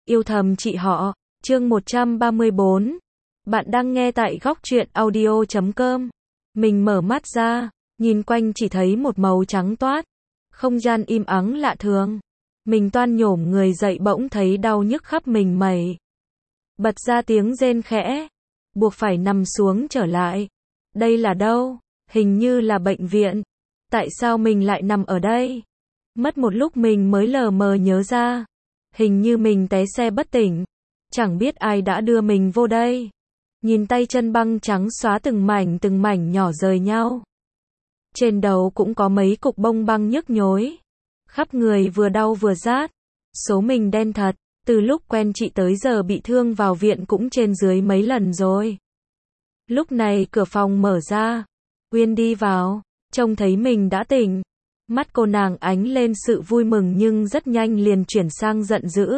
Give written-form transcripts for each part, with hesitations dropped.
Yêu thầm chị họ, chương 134. Bạn đang nghe tại góc truyện audio.com. Mình mở mắt ra, nhìn quanh chỉ thấy một màu trắng toát. Không gian im ắng lạ thường. Mình toan nhổm người dậy bỗng thấy đau nhức khắp mình mẩy. Bật ra tiếng rên khẽ. Buộc phải nằm xuống trở lại. Đây là đâu? Hình như là bệnh viện. Tại sao mình lại nằm ở đây? Mất một lúc mình mới lờ mờ nhớ ra. Hình như mình té xe bất tỉnh. Chẳng biết ai đã đưa mình vô đây. Nhìn tay chân băng trắng xóa từng mảnh nhỏ rời nhau. Trên đầu cũng có mấy cục bông băng nhức nhối. Khắp người vừa đau vừa rát. Số mình đen thật. Từ lúc quen chị tới giờ bị thương vào viện cũng trên dưới mấy lần rồi. Lúc này cửa phòng mở ra. Uyên đi vào. Trông thấy mình đã tỉnh. Mắt cô nàng ánh lên sự vui mừng nhưng rất nhanh liền chuyển sang giận dữ.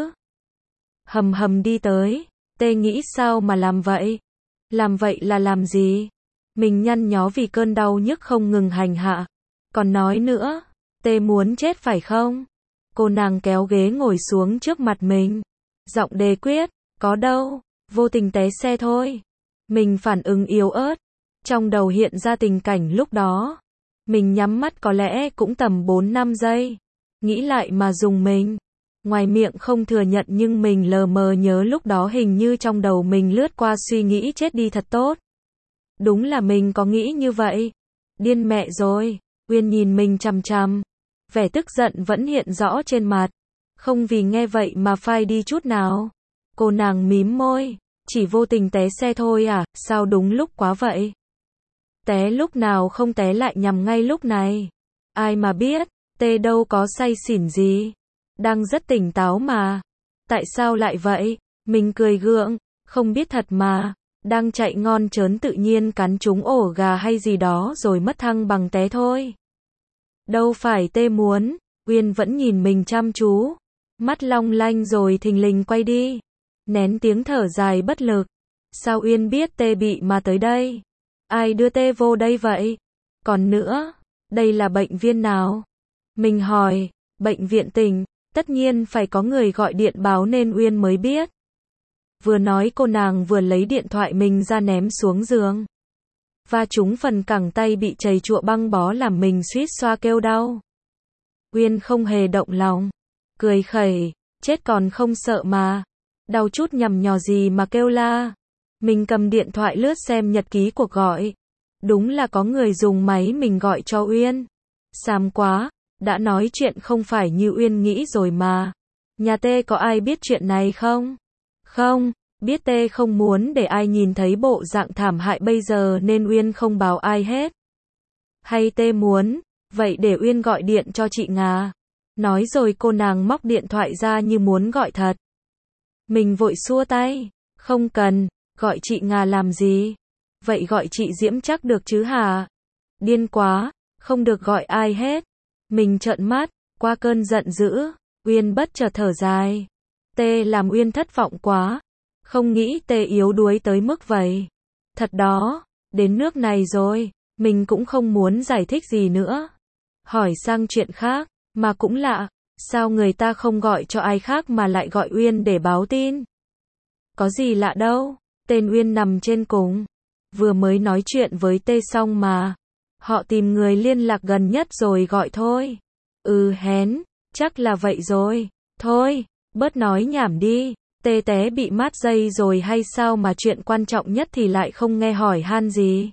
Hầm hầm đi tới. Tê nghĩ sao mà làm vậy? Làm vậy là làm gì? Mình nhăn nhó vì cơn đau nhức không ngừng hành hạ. Còn nói nữa, Tê muốn chết phải không? Cô nàng kéo ghế ngồi xuống trước mặt mình. Giọng đề quyết, có đâu, vô tình té xe thôi. Mình phản ứng yếu ớt. Trong đầu hiện ra tình cảnh lúc đó. Mình nhắm mắt có lẽ cũng tầm 4-5 giây. Nghĩ lại mà dùng mình. Ngoài miệng không thừa nhận nhưng mình lờ mờ nhớ lúc đó hình như trong đầu mình lướt qua suy nghĩ chết đi thật tốt. Đúng là mình có nghĩ như vậy. Điên mẹ rồi. Uyên nhìn mình chằm chằm. Vẻ tức giận vẫn hiện rõ trên mặt. Không vì nghe vậy mà phai đi chút nào. Cô nàng mím môi. Chỉ vô tình té xe thôi à, sao đúng lúc quá vậy? Té lúc nào không té lại nhằm ngay lúc này. Ai mà biết, Tê đâu có say xỉn gì. Đang rất tỉnh táo mà. Tại sao lại vậy? Mình cười gượng, không biết thật mà. Đang chạy ngon trớn tự nhiên cắn trúng ổ gà hay gì đó rồi mất thăng bằng té thôi. Đâu phải Tê muốn. Uyên vẫn nhìn mình chăm chú. Mắt long lanh rồi thình lình quay đi. Nén tiếng thở dài bất lực. Sao Uyên biết Tê bị mà tới đây? Ai đưa Tê vô đây vậy? Còn nữa, đây là bệnh viện nào? Mình hỏi, bệnh viện tỉnh, tất nhiên phải có người gọi điện báo nên Uyên mới biết. Vừa nói cô nàng vừa lấy điện thoại mình ra ném xuống giường. Và trúng phần cẳng tay bị chầy chụa băng bó làm mình suýt xoa kêu đau. Uyên không hề động lòng. Cười khẩy, chết còn không sợ mà. Đau chút nhằm nhò gì mà kêu la. Mình cầm điện thoại lướt xem nhật ký cuộc gọi. Đúng là có người dùng máy mình gọi cho Uyên. Xàm quá, đã nói chuyện không phải như Uyên nghĩ rồi mà. Nhà Tê có ai biết chuyện này không? Không, biết Tê không muốn để ai nhìn thấy bộ dạng thảm hại bây giờ nên Uyên không báo ai hết. Hay Tê muốn, vậy để Uyên gọi điện cho chị Ngà. Nói rồi cô nàng móc điện thoại ra như muốn gọi thật. Mình vội xua tay, không cần. Gọi chị Ngà làm gì? Vậy gọi chị Diễm chắc được chứ hả? Điên quá, không được gọi ai hết. Mình trợn mắt, qua cơn giận dữ, Uyên bất chợt thở dài. Tê làm Uyên thất vọng quá. Không nghĩ Tê yếu đuối tới mức vậy. Thật đó, đến nước này rồi, mình cũng không muốn giải thích gì nữa. Hỏi sang chuyện khác, mà cũng lạ, sao người ta không gọi cho ai khác mà lại gọi Uyên để báo tin? Có gì lạ đâu. Tên Uyên nằm trên cùng. Vừa mới nói chuyện với Tê xong mà. Họ tìm người liên lạc gần nhất rồi gọi thôi. Hén, chắc là vậy rồi. Thôi, bớt nói nhảm đi. Tê té bị mát dây rồi hay sao mà chuyện quan trọng nhất thì lại không nghe hỏi han gì?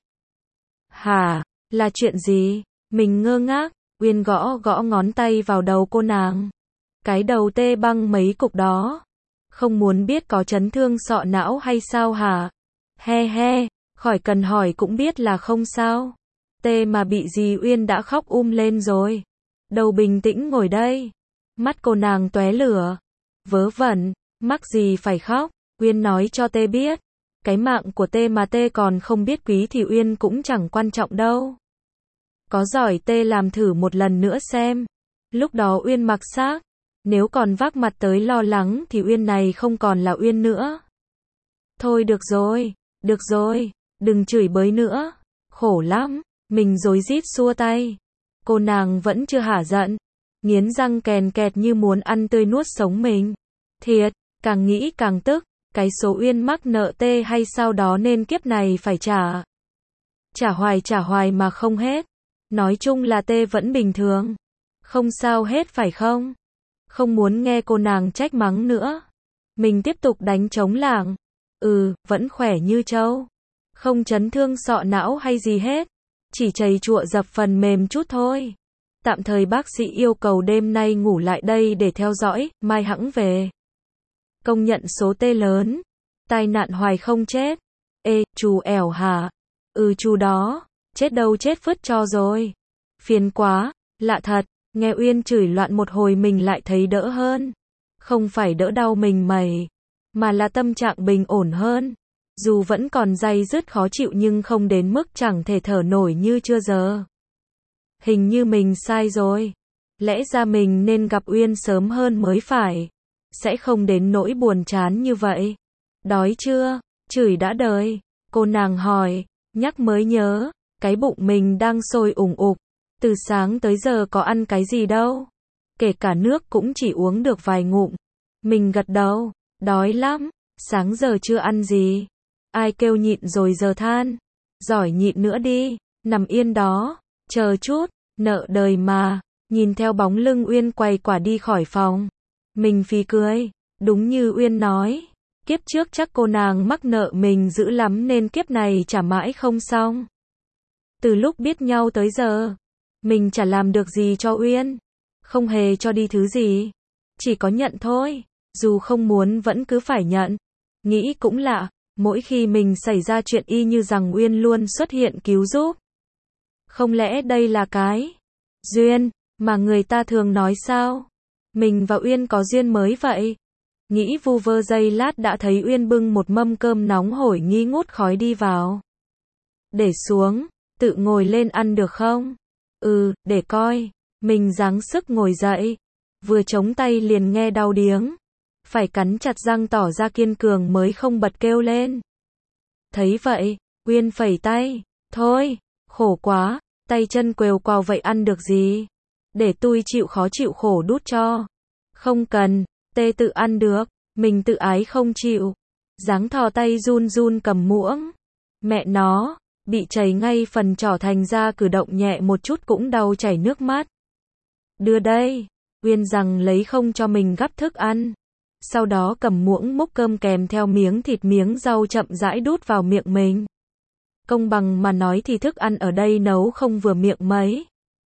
Hả, là chuyện gì? Mình ngơ ngác. Uyên gõ ngón tay vào đầu cô nàng. Cái đầu Tê băng mấy cục đó. Không muốn biết có chấn thương sọ não hay sao hả? He, khỏi cần hỏi cũng biết là không sao. Tê mà bị gì Uyên đã khóc lên rồi. Đầu bình tĩnh ngồi đây. Mắt cô nàng tóe lửa. Vớ vẩn, mắc gì phải khóc. Uyên nói cho Tê biết. Cái mạng của Tê mà Tê còn không biết quý thì Uyên cũng chẳng quan trọng đâu. Có giỏi Tê làm thử một lần nữa xem. Lúc đó Uyên mặc xác. Nếu còn vác mặt tới lo lắng thì Uyên này không còn là Uyên nữa. Thôi được rồi, đừng chửi bới nữa. Khổ lắm, mình rối rít xua tay. Cô nàng vẫn chưa hả giận. Nghiến răng kèn kẹt như muốn ăn tươi nuốt sống mình. Thiệt, Càng nghĩ càng tức, cái số Uyên mắc nợ T hay sao đó nên kiếp này phải trả. Trả hoài mà không hết. Nói chung là T vẫn bình thường. Không sao hết phải không? Không muốn nghe cô nàng trách mắng nữa. Mình tiếp tục đánh trống lảng. Vẫn khỏe như trâu. Không chấn thương sọ não hay gì hết. Chỉ trầy trụa dập phần mềm chút thôi. Tạm thời bác sĩ yêu cầu đêm nay ngủ lại đây để theo dõi, mai hẵng về. Công nhận số T lớn. Tai nạn hoài không chết. Ê, chú ẻo hả? Chú đó. Chết đâu chết phứt cho rồi. Phiền quá, lạ thật. Nghe Uyên chửi loạn một hồi mình lại thấy đỡ hơn. Không phải đỡ đau mình mẩy, mà là tâm trạng bình ổn hơn. Dù vẫn còn day dứt khó chịu nhưng không đến mức chẳng thể thở nổi như chưa giờ. Hình như mình sai rồi. Lẽ ra mình nên gặp Uyên sớm hơn mới phải. Sẽ không đến nỗi buồn chán như vậy. Đói chưa? Chửi đã đời. Cô nàng hỏi, nhắc mới nhớ, cái bụng mình đang sôi ủng ục. Từ sáng tới giờ có ăn cái gì đâu. Kể cả nước cũng chỉ uống được vài ngụm. Mình gật đầu, đói lắm, sáng giờ chưa ăn gì. Ai kêu nhịn rồi giờ than. Giỏi nhịn nữa đi, nằm yên đó, chờ chút, nợ đời mà. Nhìn theo bóng lưng Uyên quay quả đi khỏi phòng. Mình phì cười, đúng như Uyên nói. Kiếp trước chắc cô nàng mắc nợ mình dữ lắm nên kiếp này trả mãi không xong. Từ lúc biết nhau tới giờ, mình chả làm được gì cho Uyên. Không hề cho đi thứ gì. Chỉ có nhận thôi. Dù không muốn vẫn cứ phải nhận. Nghĩ cũng lạ, mỗi khi mình xảy ra chuyện y như rằng Uyên luôn xuất hiện cứu giúp. Không lẽ đây là cái duyên mà người ta thường nói sao? Mình và Uyên có duyên mới vậy. Nghĩ vu vơ giây lát đã thấy Uyên bưng một mâm cơm nóng hổi nghi ngút khói đi vào. Để xuống, tự ngồi lên ăn được không? Để coi. Mình giáng sức ngồi dậy. Vừa chống tay liền nghe đau điếng. Phải cắn chặt răng tỏ ra kiên cường mới không bật kêu lên. Thấy vậy, Uyên phẩy tay. Thôi, khổ quá, tay chân quèo quào vậy ăn được gì? Để tui chịu khó chịu khổ đút cho. Không cần, Tê tự ăn được, mình tự ái không chịu. Dáng thò tay run run cầm muỗng. Mẹ nó, bị chảy ngay phần trỏ thành ra cử động nhẹ một chút cũng đau chảy nước mắt. Đưa đây, Uyên rằng lấy không cho mình gắp thức ăn. Sau đó cầm muỗng múc cơm kèm theo miếng thịt miếng rau chậm rãi đút vào miệng mình. Công bằng mà nói thì thức ăn ở đây nấu không vừa miệng mấy.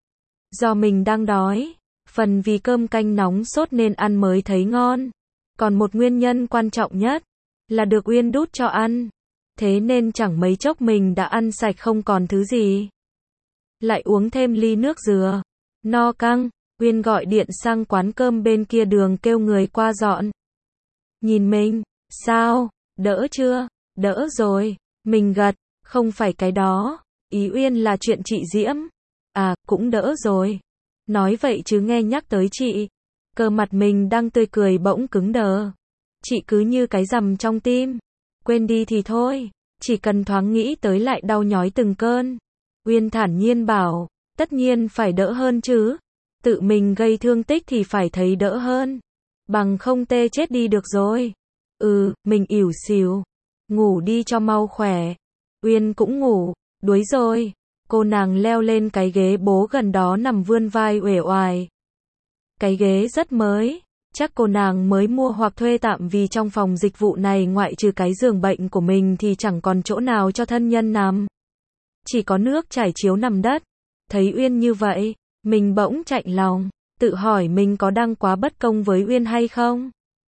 Do mình đang đói, phần vì cơm canh nóng sốt nên ăn mới thấy ngon. Còn một nguyên nhân quan trọng nhất là được Uyên đút cho ăn. Thế nên chẳng mấy chốc mình đã ăn sạch không còn thứ gì. Lại uống thêm ly nước dừa. No căng, Uyên gọi điện sang quán cơm bên kia đường kêu người qua dọn. Nhìn mình, sao, đỡ chưa? Đỡ rồi, mình gật, không phải cái đó, ý Uyên là chuyện chị Diễm. À, cũng đỡ rồi. Nói vậy chứ nghe nhắc tới chị, cơ mặt mình đang tươi cười bỗng cứng đờ. Chị cứ như cái rằm trong tim. Quên đi thì thôi, chỉ cần thoáng nghĩ tới lại đau nhói từng cơn. Uyên thản nhiên bảo, tất nhiên phải đỡ hơn chứ. Tự mình gây thương tích thì phải thấy đỡ hơn. Bằng không tê chết đi được rồi. Mình ỉu xìu. Ngủ đi cho mau khỏe. Uyên cũng ngủ, đuối rồi. Cô nàng leo lên cái ghế bố gần đó nằm vươn vai uể oải. Cái ghế rất mới. Chắc cô nàng mới mua hoặc thuê tạm vì trong phòng dịch vụ này ngoại trừ cái giường bệnh của mình thì chẳng còn chỗ nào cho thân nhân nằm. Chỉ có nước trải chiếu nằm đất. Thấy Uyên như vậy, mình bỗng chạnh lòng, tự hỏi mình có đang quá bất công với Uyên hay không?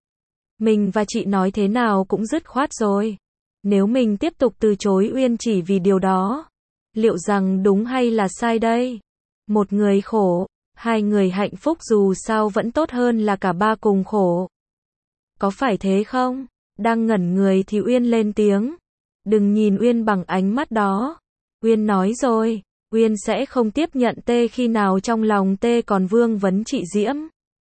Mình và chị nói thế nào cũng dứt khoát rồi. Nếu mình tiếp tục từ chối Uyên chỉ vì điều đó, liệu rằng đúng hay là sai đây? Một người khổ, hai người hạnh phúc dù sao vẫn tốt hơn là cả ba cùng khổ. Có phải thế không? Đang ngẩn người thì Uyên lên tiếng. Đừng nhìn Uyên bằng ánh mắt đó. Uyên nói rồi, Uyên sẽ không tiếp nhận Tê khi nào trong lòng Tê còn vương vấn chị Diễm.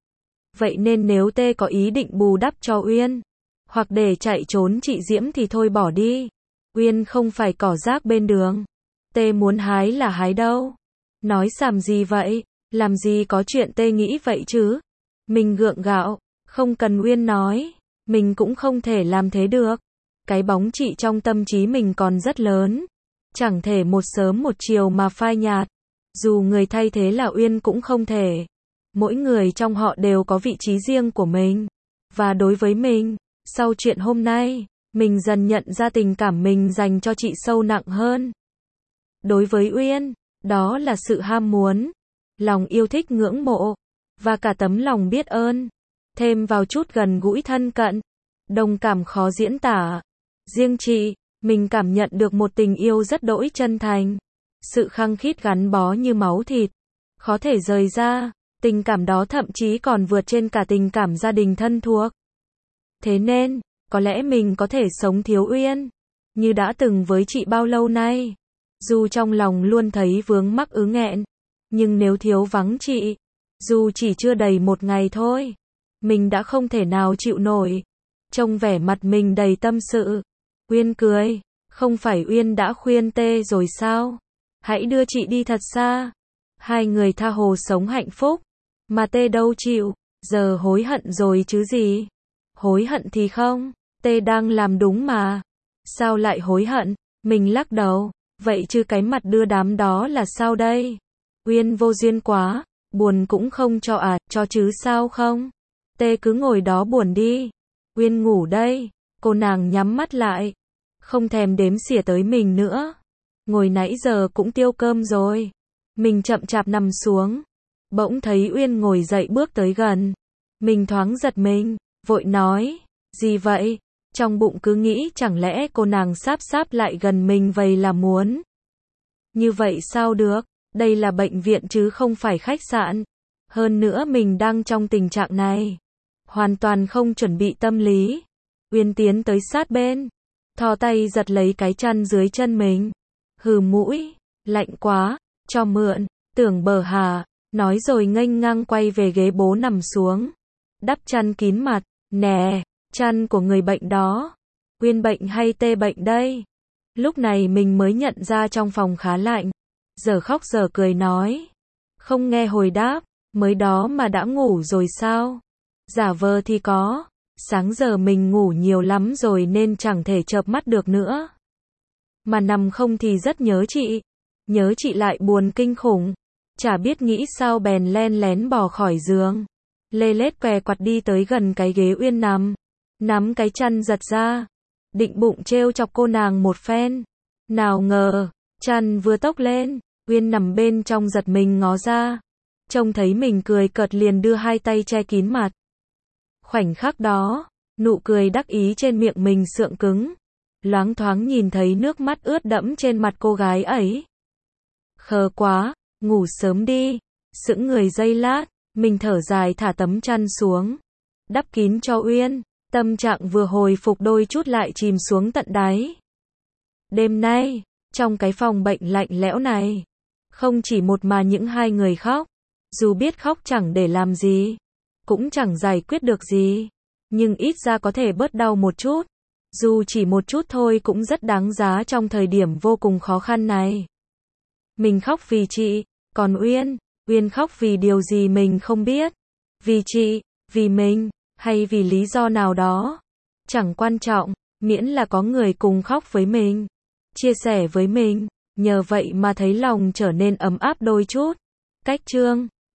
Vậy nên nếu Tê có ý định bù đắp cho Uyên, hoặc để chạy trốn chị Diễm thì thôi bỏ đi. Uyên không phải cỏ rác bên đường. Tê muốn hái là hái đâu. Nói xàm gì vậy? Làm gì có chuyện Tê nghĩ vậy chứ? Mình gượng gạo, không cần Uyên nói. Mình cũng không thể làm thế được. Cái bóng chị trong tâm trí mình còn rất lớn. Chẳng thể một sớm một chiều mà phai nhạt. Dù người thay thế là Uyên cũng không thể. Mỗi người trong họ đều có vị trí riêng của mình. Và đối với mình, sau chuyện hôm nay, mình dần nhận ra tình cảm mình dành cho chị sâu nặng hơn. Đối với Uyên, đó là sự ham muốn, lòng yêu thích ngưỡng mộ, và cả tấm lòng biết ơn. Thêm vào chút gần gũi thân cận, đồng cảm khó diễn tả. Riêng chị, mình cảm nhận được một tình yêu rất đỗi chân thành. Sự khăng khít gắn bó như máu thịt, khó thể rời ra. Tình cảm đó thậm chí còn vượt trên cả tình cảm gia đình thân thuộc. Thế nên, có lẽ mình có thể sống thiếu Uyên, như đã từng với chị bao lâu nay. Dù trong lòng luôn thấy vướng mắc ứ nghẹn, nhưng nếu thiếu vắng chị, dù chỉ chưa đầy một ngày thôi, mình đã không thể nào chịu nổi. Trông vẻ mặt mình đầy tâm sự, Uyên cười, không phải Uyên đã khuyên Tê rồi sao? Hãy đưa chị đi thật xa. Hai người tha hồ sống hạnh phúc, mà Tê đâu chịu, giờ hối hận rồi chứ gì. Hối hận thì không, Tê đang làm đúng mà. Sao lại hối hận? Mình lắc đầu, vậy chứ cái mặt đưa đám đó là sao đây? Uyên vô duyên quá, buồn cũng không cho à, cho chứ sao không? Tê cứ ngồi đó buồn đi. Uyên ngủ đây, cô nàng nhắm mắt lại, không thèm đếm xỉa tới mình nữa. Ngồi nãy giờ cũng tiêu cơm rồi. Mình chậm chạp nằm xuống, bỗng thấy Uyên ngồi dậy bước tới gần. Mình thoáng giật mình, vội nói, gì vậy? Trong bụng cứ nghĩ chẳng lẽ cô nàng sáp sáp lại gần mình vậy là muốn. Như vậy sao được, đây là bệnh viện chứ không phải khách sạn. Hơn nữa mình đang trong tình trạng này, hoàn toàn không chuẩn bị tâm lý. Uyên tiến tới sát bên, thò tay giật lấy cái chăn dưới chân mình. Hừ mũi, lạnh quá, cho mượn, tưởng bờ hà, nói rồi nghênh ngang quay về ghế bố nằm xuống. Đắp chăn kín mặt, nè, chăn của người bệnh đó. Uyên bệnh hay Tê bệnh đây? Lúc này mình mới nhận ra trong phòng khá lạnh. Giờ khóc giờ cười nói. Không nghe hồi đáp, mới đó mà đã ngủ rồi sao? Giả vờ thì có. Sáng giờ mình ngủ nhiều lắm rồi nên chẳng thể chợp mắt được nữa. Mà nằm không thì rất nhớ chị. Nhớ chị lại buồn kinh khủng. Chả biết nghĩ sao bèn len lén bò khỏi giường. Lê lết què quặt đi tới gần cái ghế Uyên nằm. Nắm cái chăn giật ra. Định bụng trêu chọc cô nàng một phen. Nào ngờ, chăn vừa tốc lên, Uyên nằm bên trong giật mình ngó ra. Trông thấy mình cười cợt liền đưa hai tay che kín mặt. Khoảnh khắc đó, nụ cười đắc ý trên miệng mình sượng cứng. Loáng thoáng nhìn thấy nước mắt ướt đẫm trên mặt cô gái ấy. Khờ quá, ngủ sớm đi. Sững người giây lát, mình thở dài thả tấm chăn xuống. Đắp kín cho Uyên, tâm trạng vừa hồi phục đôi chút lại chìm xuống tận đáy. Đêm nay, trong cái phòng bệnh lạnh lẽo này, không chỉ một mà những hai người khóc. Dù biết khóc chẳng để làm gì, cũng chẳng giải quyết được gì, nhưng ít ra có thể bớt đau một chút. Dù chỉ một chút thôi cũng rất đáng giá trong thời điểm vô cùng khó khăn này. Mình khóc vì chị, còn Uyên khóc vì điều gì mình không biết. Vì chị, vì mình, hay vì lý do nào đó. Chẳng quan trọng, miễn là có người cùng khóc với mình, chia sẻ với mình, nhờ vậy mà thấy lòng trở nên ấm áp đôi chút. Cách chương